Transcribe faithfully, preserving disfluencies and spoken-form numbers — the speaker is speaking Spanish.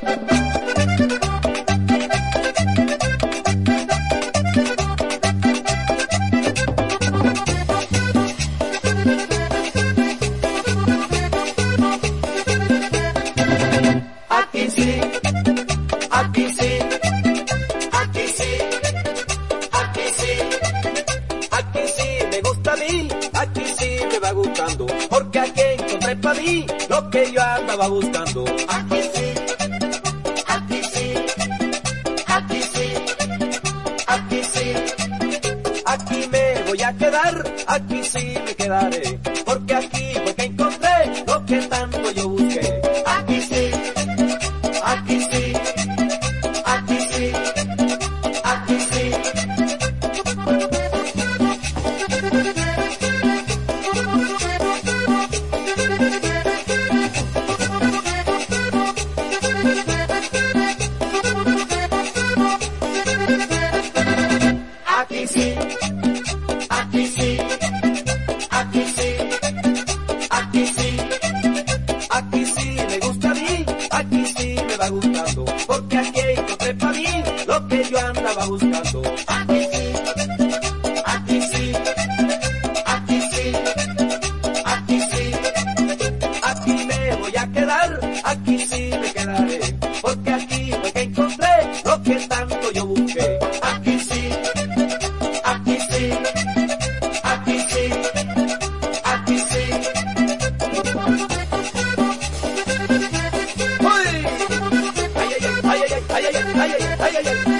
Aquí sí, aquí sí, aquí sí, aquí sí, aquí sí me gusta a mí, aquí sí me va gustando, porque aquí encontré para mí lo que yo andaba buscando. Aquí sí, aquí sí, aquí sí, aquí sí, aquí me voy a quedar, aquí sí me quedaré, porque aquí fue que encontré lo que tanto yo busqué. Aquí sí. Aquí sí, aquí sí, aquí sí. Aquí sí, aquí sí, aquí sí, aquí sí, aquí sí me gusta a mí, aquí sí me va gustando, porque aquí encontré para mí lo que yo andaba buscando. Aquí sí, aquí sí, aquí sí, aquí sí, aquí me voy a quedar, aquí sí me quedaré, porque aquí fue que encontré lo que tanto yo busqué. Aquí sí, aquí sí, aquí sí, aquí sí. Uy, ay, ay, ay, ay, ay, ay, ay, ay, ay, ay, ay, ay.